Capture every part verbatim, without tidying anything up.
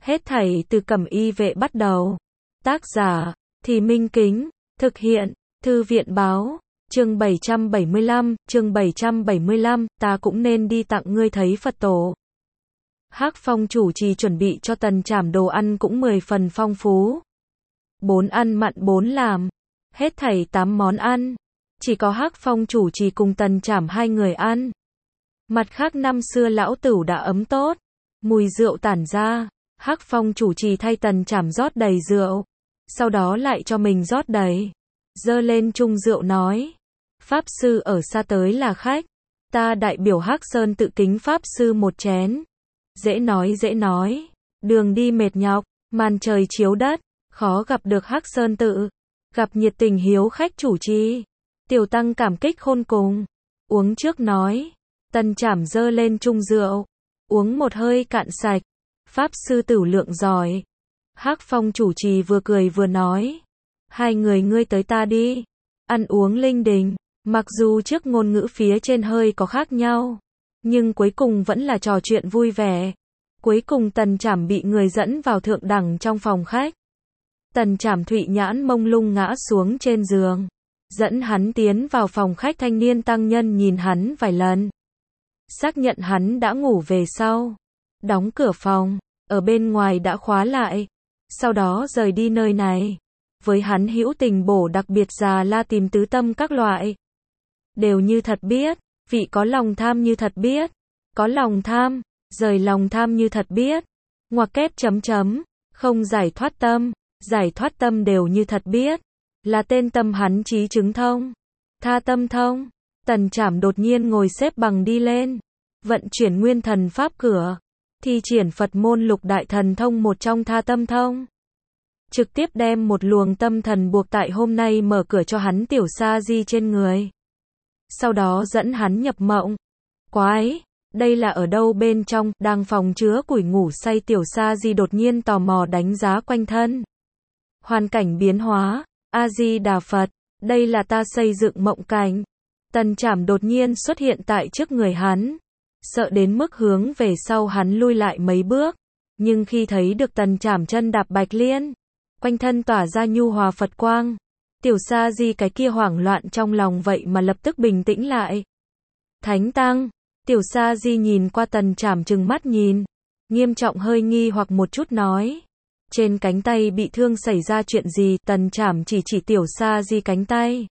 Hết thảy từ Cẩm Y Vệ bắt đầu. Tác giả, Thì Minh Kính, thực hiện, Thư viện báo, chương bảy trăm bảy mươi lăm, chương bảy trăm bảy mươi lăm, ta cũng nên đi tặng ngươi thấy Phật tổ. Hắc Phong chủ trì chuẩn bị cho Tần Trảm đồ ăn cũng mười phần phong phú. Bốn ăn mặn bốn làm, hết thảy tám món ăn. Chỉ có Hắc Phong chủ trì cùng Tần Trảm hai người ăn. Mặt khác năm xưa lão tửu đã ấm tốt, mùi rượu tản ra, Hắc Phong chủ trì thay Tần Trảm rót đầy rượu, sau đó lại cho mình rót đầy, dơ lên chung rượu nói, Pháp sư ở xa tới là khách, ta đại biểu Hắc Sơn tự kính Pháp sư một chén. Dễ nói dễ nói, đường đi mệt nhọc, màn trời chiếu đất, khó gặp được Hắc Sơn tự, gặp nhiệt tình hiếu khách chủ trì. Tiểu tăng cảm kích khôn cùng, uống trước nói, Tần Trảm dơ lên chung rượu, uống một hơi cạn sạch, Pháp sư tửu lượng giỏi. Hắc Phong chủ trì vừa cười vừa nói, hai người ngươi tới ta đi, ăn uống linh đình, mặc dù trước ngôn ngữ phía trên hơi có khác nhau, nhưng cuối cùng vẫn là trò chuyện vui vẻ. Cuối cùng Tần Trảm bị người dẫn vào thượng đẳng trong phòng khách. Tần Trảm thụy nhãn mông lung ngã xuống trên giường, dẫn hắn tiến vào phòng khách. Thanh niên tăng nhân nhìn hắn vài lần, xác nhận hắn đã ngủ về sau, đóng cửa phòng, ở bên ngoài đã khóa lại, sau đó rời đi nơi này. Với hắn hữu tình bổ đặc biệt già la tìm tứ tâm các loại, đều như thật biết, vị có lòng tham như thật biết, có lòng tham, rời lòng tham như thật biết, ngoặc kép chấm chấm, không giải thoát tâm, giải thoát tâm đều như thật biết, là tên tâm hắn trí chứng thông, tha tâm thông. Tần Trảm đột nhiên ngồi xếp bằng đi lên, vận chuyển nguyên thần pháp cửa, thi triển Phật môn lục đại thần thông một trong tha tâm thông. Trực tiếp đem một luồng tâm thần buộc tại hôm nay mở cửa cho hắn tiểu sa di trên người. Sau đó dẫn hắn nhập mộng. Quái, đây là ở đâu bên trong, đang phòng chứa củi ngủ say tiểu sa di đột nhiên tò mò đánh giá quanh thân. Hoàn cảnh biến hóa, A-di-đà Phật, đây là ta xây dựng mộng cảnh. Tần Trảm đột nhiên xuất hiện tại trước người hắn, sợ đến mức hướng về sau hắn lui lại mấy bước, nhưng khi thấy được Tần Trảm chân đạp bạch liên, quanh thân tỏa ra nhu hòa Phật quang, tiểu sa di cái kia hoảng loạn trong lòng vậy mà lập tức bình tĩnh lại. Thánh tăng, tiểu sa di nhìn qua Tần Trảm trừng mắt nhìn, nghiêm trọng hơi nghi hoặc một chút nói, trên cánh tay bị thương xảy ra chuyện gì? Tần Trảm chỉ chỉ tiểu sa di cánh tay,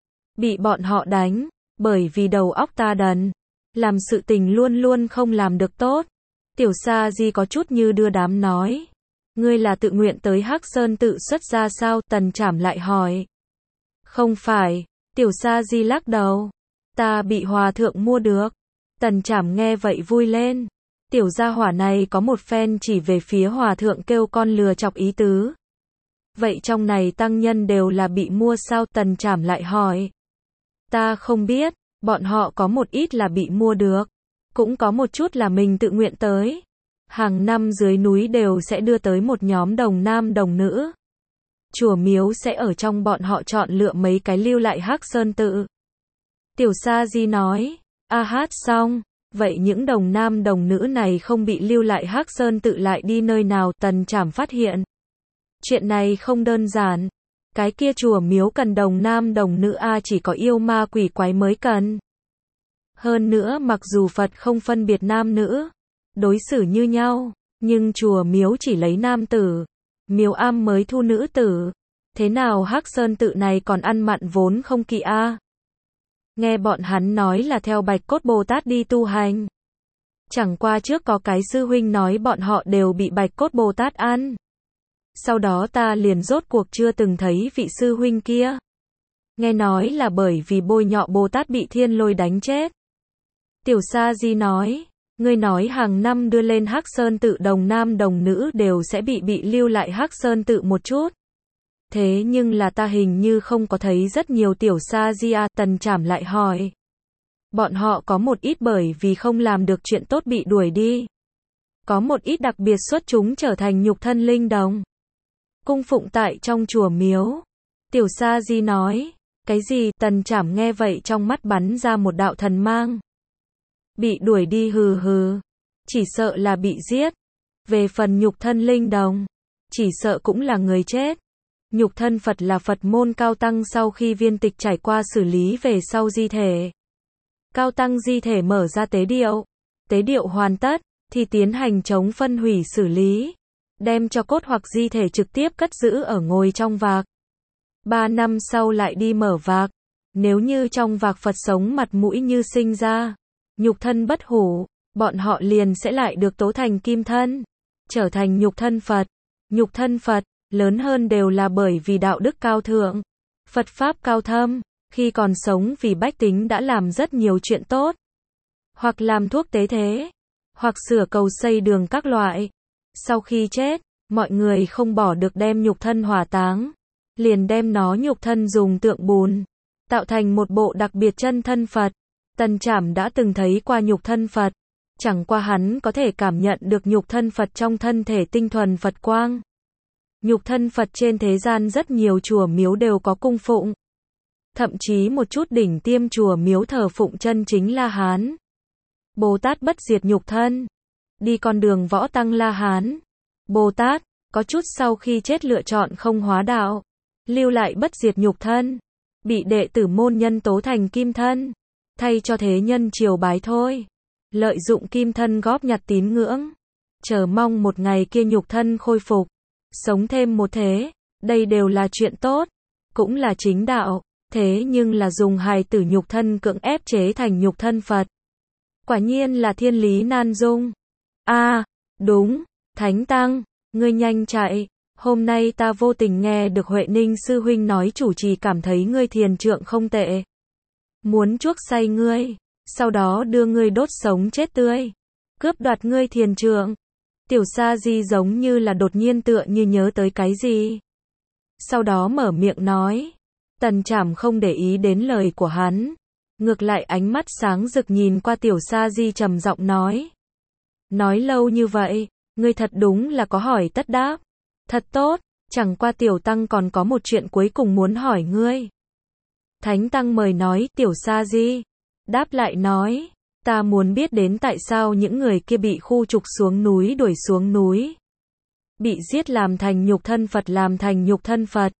bị bọn họ đánh, bởi vì đầu óc ta đần, làm sự tình luôn luôn không làm được tốt. Tiểu sa di có chút như đưa đám nói, ngươi là tự nguyện tới Hắc Sơn tự xuất ra sao? Tần Trảm lại hỏi. Không phải, tiểu sa di lắc đầu, ta bị hòa thượng mua được. Tần Trảm nghe vậy vui lên, tiểu gia hỏa này có một phen chỉ về phía hòa thượng kêu con lừa chọc ý tứ. Vậy trong này tăng nhân đều là bị mua sao? Tần Trảm lại hỏi. Ta không biết, bọn họ có một ít là bị mua được, cũng có một chút là mình tự nguyện tới. Hàng năm dưới núi đều sẽ đưa tới một nhóm đồng nam đồng nữ. Chùa miếu sẽ ở trong bọn họ chọn lựa mấy cái lưu lại Hắc Sơn tự. Tiểu sa di nói, a hát xong, vậy những đồng nam đồng nữ này không bị lưu lại Hắc Sơn tự lại đi nơi nào? Tần Trảm phát hiện, chuyện này không đơn giản. Cái kia chùa miếu cần đồng nam đồng nữ a, chỉ có yêu ma quỷ quái mới cần. Hơn nữa mặc dù Phật không phân biệt nam nữ, đối xử như nhau, nhưng chùa miếu chỉ lấy nam tử, miếu am mới thu nữ tử. Thế nào Hắc Sơn tự này còn ăn mặn vốn không kỵ a? Nghe bọn hắn nói là theo Bạch Cốt Bồ Tát đi tu hành. Chẳng qua trước có cái sư huynh nói bọn họ đều bị Bạch Cốt Bồ Tát ăn. Sau đó ta liền rốt cuộc chưa từng thấy vị sư huynh kia. Nghe nói là bởi vì bôi nhọ Bồ Tát bị thiên lôi đánh chết. Tiểu sa di nói, ngươi nói hàng năm đưa lên Hắc Sơn tự đồng nam đồng nữ đều sẽ bị bị lưu lại Hắc Sơn tự một chút. Thế nhưng là ta hình như không có thấy rất nhiều tiểu sa di a. Tần Trảm lại hỏi. Bọn họ có một ít bởi vì không làm được chuyện tốt bị đuổi đi. Có một ít đặc biệt xuất chúng trở thành nhục thân linh đồng, cung phụng tại trong chùa miếu. Tiểu sa di nói, cái gì? Tần Trảm nghe vậy trong mắt bắn ra một đạo thần mang. Bị đuổi đi hừ hừ, chỉ sợ là bị giết. Về phần nhục thân linh đồng, chỉ sợ cũng là người chết. Nhục thân Phật là Phật môn cao tăng sau khi viên tịch trải qua xử lý về sau di thể. Cao tăng di thể mở ra tế điệu. Tế điệu hoàn tất, thì tiến hành chống phân hủy xử lý. Đem cho cốt hoặc di thể trực tiếp cất giữ ở ngồi trong vạc. Ba năm sau lại đi mở vạc. Nếu như trong vạc Phật sống mặt mũi như sinh ra, nhục thân bất hủ, bọn họ liền sẽ lại được tố thành kim thân, trở thành nhục thân Phật. Nhục thân Phật, lớn hơn đều là bởi vì đạo đức cao thượng, Phật Pháp cao thâm, khi còn sống vì bách tính đã làm rất nhiều chuyện tốt, hoặc làm thuốc tế thế, hoặc sửa cầu xây đường các loại. Sau khi chết, mọi người không bỏ được đem nhục thân hỏa táng, liền đem nó nhục thân dùng tượng bùn, tạo thành một bộ đặc biệt chân thân Phật. Tần Trảm đã từng thấy qua nhục thân Phật, chẳng qua hắn có thể cảm nhận được nhục thân Phật trong thân thể tinh thuần Phật quang. Nhục thân Phật trên thế gian rất nhiều chùa miếu đều có cung phụng. Thậm chí một chút đỉnh tiêm chùa miếu thờ phụng chân chính La Hán. Bồ Tát bất diệt nhục thân. Đi con đường võ tăng La Hán. Bồ Tát, có chút sau khi chết lựa chọn không hóa đạo, lưu lại bất diệt nhục thân, bị đệ tử môn nhân tố thành kim thân, thay cho thế nhân triều bái thôi. Lợi dụng kim thân góp nhặt tín ngưỡng, chờ mong một ngày kia nhục thân khôi phục, sống thêm một thế, đây đều là chuyện tốt, cũng là chính đạo, thế nhưng là dùng hài tử nhục thân cưỡng ép chế thành nhục thân Phật. Quả nhiên là thiên lý nan dung. A, à, đúng, Thánh Tăng, ngươi nhanh chạy, hôm nay ta vô tình nghe được Huệ Ninh sư huynh nói chủ trì cảm thấy ngươi thiền trượng không tệ. Muốn chuốc say ngươi, sau đó đưa ngươi đốt sống chết tươi, cướp đoạt ngươi thiền trượng. Tiểu Sa Di giống như là đột nhiên tựa như nhớ tới cái gì. Sau đó mở miệng nói. Tần Trảm không để ý đến lời của hắn. Ngược lại ánh mắt sáng rực nhìn qua Tiểu Sa Di trầm giọng nói. Nói lâu như vậy, ngươi thật đúng là có hỏi tất đáp. Thật tốt, chẳng qua Tiểu Tăng còn có một chuyện cuối cùng muốn hỏi ngươi. Thánh Tăng mời nói, Tiểu Sa Di. Đáp lại nói. Ta muốn biết đến tại sao những người kia bị khu trục xuống núi đuổi xuống núi. Bị giết làm thành nhục thân Phật làm thành nhục thân Phật.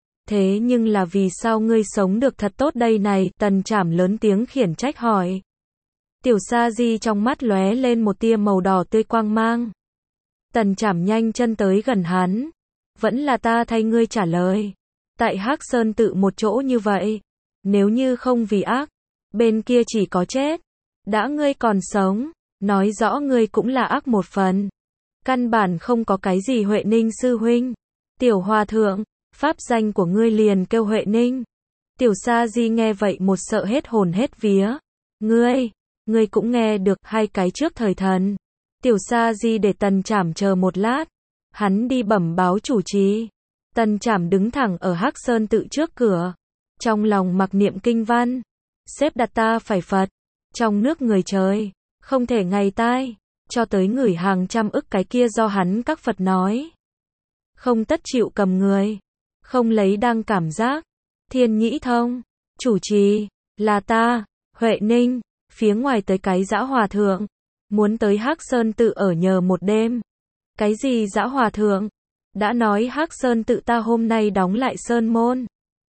Thế nhưng là vì sao ngươi sống được thật tốt đây này, Tần Trảm lớn tiếng khiển trách hỏi. Tiểu Sa Di trong mắt lóe lên một tia màu đỏ tươi quang mang. Tần Trảm nhanh chân tới gần hắn. Vẫn là ta thay ngươi trả lời. Tại Hắc Sơn tự một chỗ như vậy. Nếu như không vì ác, bên kia chỉ có chết. Đã ngươi còn sống, nói rõ ngươi cũng là ác một phần. Căn bản không có cái gì Huệ Ninh sư huynh. Tiểu Hòa Thượng, pháp danh của ngươi liền kêu Huệ Ninh. Tiểu Sa Di nghe vậy một sợ hết hồn hết vía. Ngươi, ngươi cũng nghe được hai cái trước thời thần. Tiểu Sa Di để Tần Trảm chờ một lát. Hắn đi bẩm báo chủ trì. Tần Trảm đứng thẳng ở Hắc Sơn tự trước cửa. Trong lòng mặc niệm kinh văn. Xếp đặt ta phải Phật. Trong nước người trời, không thể ngày tai, cho tới ngửi hàng trăm ức cái kia do hắn các Phật nói. Không tất chịu cầm người, không lấy đang cảm giác. Thiên Nhĩ Thông, chủ trì, là ta, Huệ Ninh, phía ngoài tới cái Dã Hòa Thượng, muốn tới Hắc Sơn tự ở nhờ một đêm. Cái gì Dã Hòa Thượng? Đã nói Hắc Sơn tự ta hôm nay đóng lại sơn môn.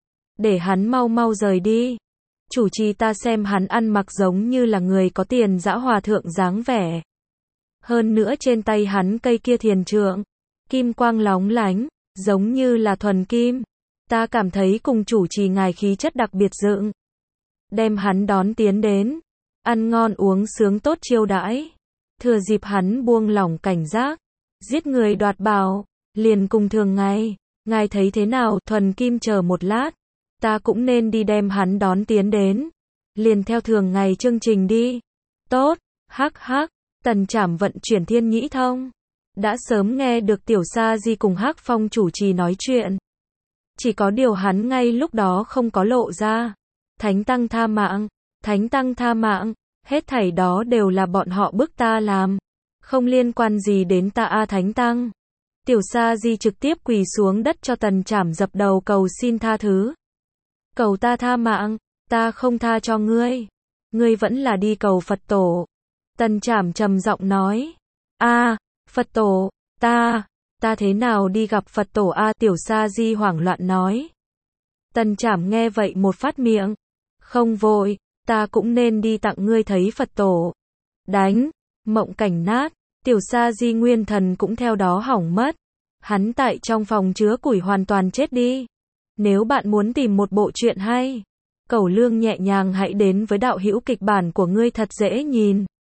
Để hắn mau mau rời đi. Chủ trì ta xem hắn ăn mặc giống như là người có tiền Dã Hòa Thượng dáng vẻ. Hơn nữa trên tay hắn cây kia thiền trượng, kim quang lóng lánh, giống như là thuần kim. Ta cảm thấy cùng chủ trì ngài khí chất đặc biệt dựng. Đem hắn đón tiến đến, ăn ngon uống sướng tốt chiêu đãi. Thừa dịp hắn buông lỏng cảnh giác, giết người đoạt bảo, liền cùng thường ngày. Ngài thấy thế nào? Thuần kim chờ một lát. Ta cũng nên đi đem hắn đón tiến đến. Liền theo thường ngày chương trình đi. Tốt, hắc hắc, Tần Trảm vận chuyển Thiên Nhĩ Thông. Đã sớm nghe được Tiểu Sa Di cùng Hắc Phong chủ trì nói chuyện. Chỉ có điều hắn ngay lúc đó không có lộ ra. Thánh Tăng tha mạng, Thánh Tăng tha mạng, hết thảy đó đều là bọn họ bức ta làm. Không liên quan gì đến ta a Thánh Tăng. Tiểu Sa Di trực tiếp quỳ xuống đất cho Tần Trảm dập đầu cầu xin tha thứ. Cầu ta tha mạng, ta không tha cho ngươi. Ngươi vẫn là đi cầu Phật tổ. Tần Trảm trầm giọng nói. A, Phật tổ, ta, ta thế nào đi gặp Phật tổ a? Tiểu Sa Di hoảng loạn nói. Tần Trảm nghe vậy một phát miệng. Không vội, ta cũng nên đi tặng ngươi thấy Phật tổ. Đánh, mộng cảnh nát, Tiểu Sa Di nguyên thần cũng theo đó hỏng mất. Hắn tại trong phòng chứa củi hoàn toàn chết đi. Nếu bạn muốn tìm một bộ truyện hay, Cẩu Lương nhẹ nhàng hãy đến với đạo hữu kịch bản của ngươi thật dễ nhìn.